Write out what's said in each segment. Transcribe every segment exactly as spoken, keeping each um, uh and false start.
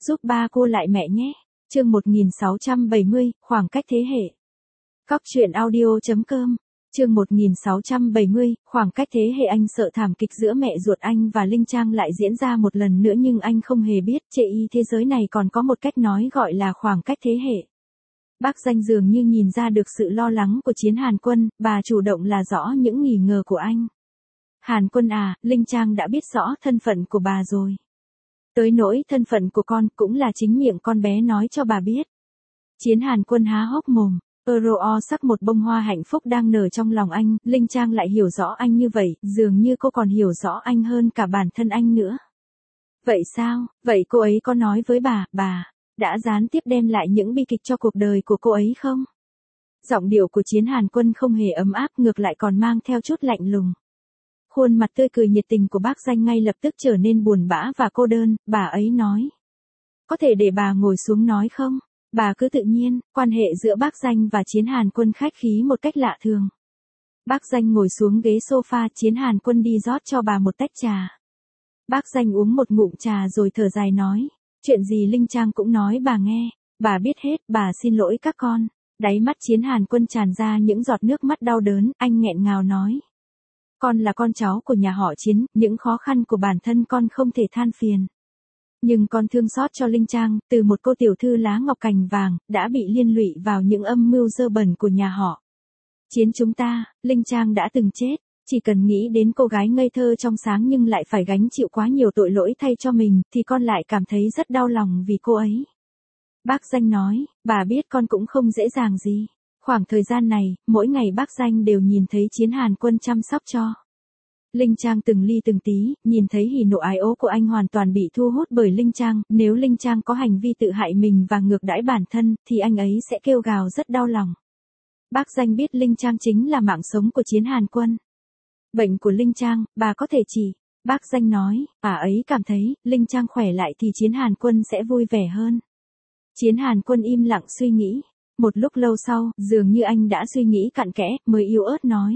giúp ba cô lại mẹ nhé. Chương một nghìn sáu trăm bảy mươi, khoảng cách thế hệ. Cóc truyện audio.com. Chương một nghìn sáu trăm bảy mươi, khoảng cách thế hệ. Anh sợ thảm kịch giữa mẹ ruột anh và Linh Trang lại diễn ra một lần nữa, nhưng anh không hề biết, chệ y thế giới này còn có một cách nói gọi là khoảng cách thế hệ. Bác Danh dường như nhìn ra được sự lo lắng của Chiến Hàn Quân, bà chủ động là rõ những nghi ngờ của anh. Hàn Quân à, Linh Trang đã biết rõ thân phận của bà rồi. Tới nỗi thân phận của con cũng là chính miệng con bé nói cho bà biết. Chiến Hàn Quân há hốc mồm. Euro sắc một bông hoa hạnh phúc đang nở trong lòng anh, Linh Trang lại hiểu rõ anh như vậy, dường như cô còn hiểu rõ anh hơn cả bản thân anh nữa. Vậy sao, vậy cô ấy có nói với bà, bà đã gián tiếp đem lại những bi kịch cho cuộc đời của cô ấy không? Giọng điệu của Chiến Hàn Quân không hề ấm áp, ngược lại còn mang theo chút lạnh lùng. Khuôn mặt tươi cười nhiệt tình của bác Danh ngay lập tức trở nên buồn bã và cô đơn, bà ấy nói. Có thể để bà ngồi xuống nói không? Bà cứ tự nhiên. Quan hệ giữa bác Danh và Chiến Hàn Quân khách khí một cách lạ thường. Bác Danh ngồi xuống ghế sofa, Chiến Hàn Quân đi rót cho bà một tách trà. Bác Danh uống một ngụm trà rồi thở dài nói. Chuyện gì Linh Trang cũng nói bà nghe. Bà biết hết, bà xin lỗi các con. Đáy mắt Chiến Hàn Quân tràn ra những giọt nước mắt đau đớn, anh nghẹn ngào nói. Con là con cháu của nhà họ Chiến, những khó khăn của bản thân con không thể than phiền. Nhưng con thương xót cho Linh Trang, từ một cô tiểu thư lá ngọc cành vàng, đã bị liên lụy vào những âm mưu dơ bẩn của nhà họ Chiến chúng ta. Linh Trang đã từng chết, chỉ cần nghĩ đến cô gái ngây thơ trong sáng nhưng lại phải gánh chịu quá nhiều tội lỗi thay cho mình, thì con lại cảm thấy rất đau lòng vì cô ấy. Bác Danh nói, bà biết con cũng không dễ dàng gì. Khoảng thời gian này, mỗi ngày bác Danh đều nhìn thấy Chiến Hàn Quân chăm sóc cho Linh Trang từng ly từng tí, nhìn thấy hỉ nộ ái ố của anh hoàn toàn bị thu hút bởi Linh Trang, nếu Linh Trang có hành vi tự hại mình và ngược đãi bản thân, thì anh ấy sẽ kêu gào rất đau lòng. Bác Danh biết Linh Trang chính là mạng sống của Chiến Hàn Quân. Bệnh của Linh Trang, bà có thể chỉ. Bác Danh nói, bà ấy cảm thấy, Linh Trang khỏe lại thì Chiến Hàn Quân sẽ vui vẻ hơn. Chiến Hàn Quân im lặng suy nghĩ. Một lúc lâu sau, dường như anh đã suy nghĩ cặn kẽ, mới yếu ớt nói.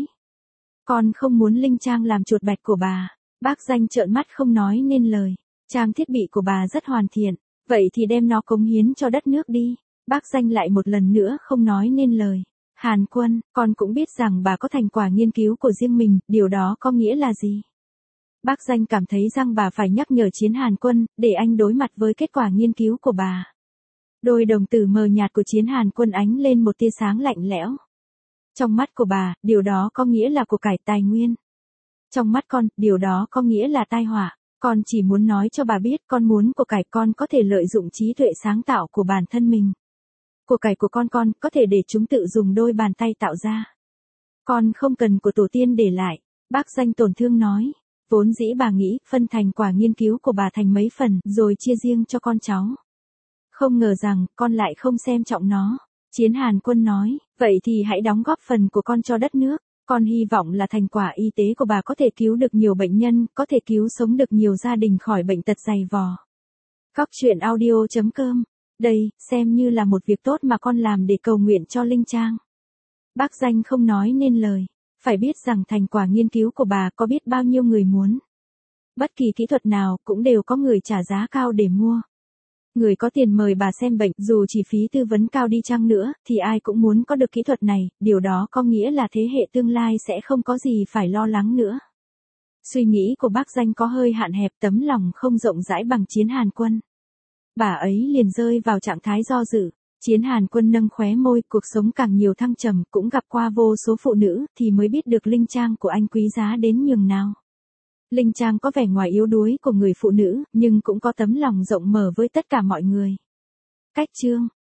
Con không muốn Linh Trang làm chuột bạch của bà. Bác Danh trợn mắt không nói nên lời. Trang thiết bị của bà rất hoàn thiện. Vậy thì đem nó cống hiến cho đất nước đi. Bác Danh lại một lần nữa không nói nên lời. Hàn Quân, con cũng biết rằng bà có thành quả nghiên cứu của riêng mình, điều đó có nghĩa là gì? Bác Danh cảm thấy rằng bà phải nhắc nhở Chiến Hàn Quân, để anh đối mặt với kết quả nghiên cứu của bà. Đôi đồng tử mờ nhạt của Chiến Hàn Quân ánh lên một tia sáng lạnh lẽo. Trong mắt của bà, điều đó có nghĩa là của cải tài nguyên. Trong mắt con, điều đó có nghĩa là tai họa. Con chỉ muốn nói cho bà biết, con muốn của cải con có thể lợi dụng trí tuệ sáng tạo của bản thân mình. Của cải của con con có thể để chúng tự dùng đôi bàn tay tạo ra. Con không cần của tổ tiên để lại. Bác Danh tổn thương nói. Vốn dĩ bà nghĩ, phân thành quả nghiên cứu của bà thành mấy phần, rồi chia riêng cho con cháu. Không ngờ rằng, con lại không xem trọng nó. Chiến Hàn Quân nói, vậy thì hãy đóng góp phần của con cho đất nước. Con hy vọng là thành quả y tế của bà có thể cứu được nhiều bệnh nhân, có thể cứu sống được nhiều gia đình khỏi bệnh tật dày vò. Cóc truyện audio.com. Đây, xem như là một việc tốt mà con làm để cầu nguyện cho Linh Trang. Bác Danh không nói nên lời. Phải biết rằng thành quả nghiên cứu của bà có biết bao nhiêu người muốn. Bất kỳ kỹ thuật nào cũng đều có người trả giá cao để mua. Người có tiền mời bà xem bệnh, dù chi phí tư vấn cao đi chăng nữa, thì ai cũng muốn có được kỹ thuật này, điều đó có nghĩa là thế hệ tương lai sẽ không có gì phải lo lắng nữa. Suy nghĩ của bác Danh có hơi hạn hẹp, tấm lòng không rộng rãi bằng Chiến Hàn Quân. Bà ấy liền rơi vào trạng thái do dự. Chiến Hàn Quân nâng khóe môi, cuộc sống càng nhiều thăng trầm, cũng gặp qua vô số phụ nữ, thì mới biết được Linh Trang của anh quý giá đến nhường nào. Linh Trang có vẻ ngoài yếu đuối của người phụ nữ, nhưng cũng có tấm lòng rộng mở với tất cả mọi người. Cách chương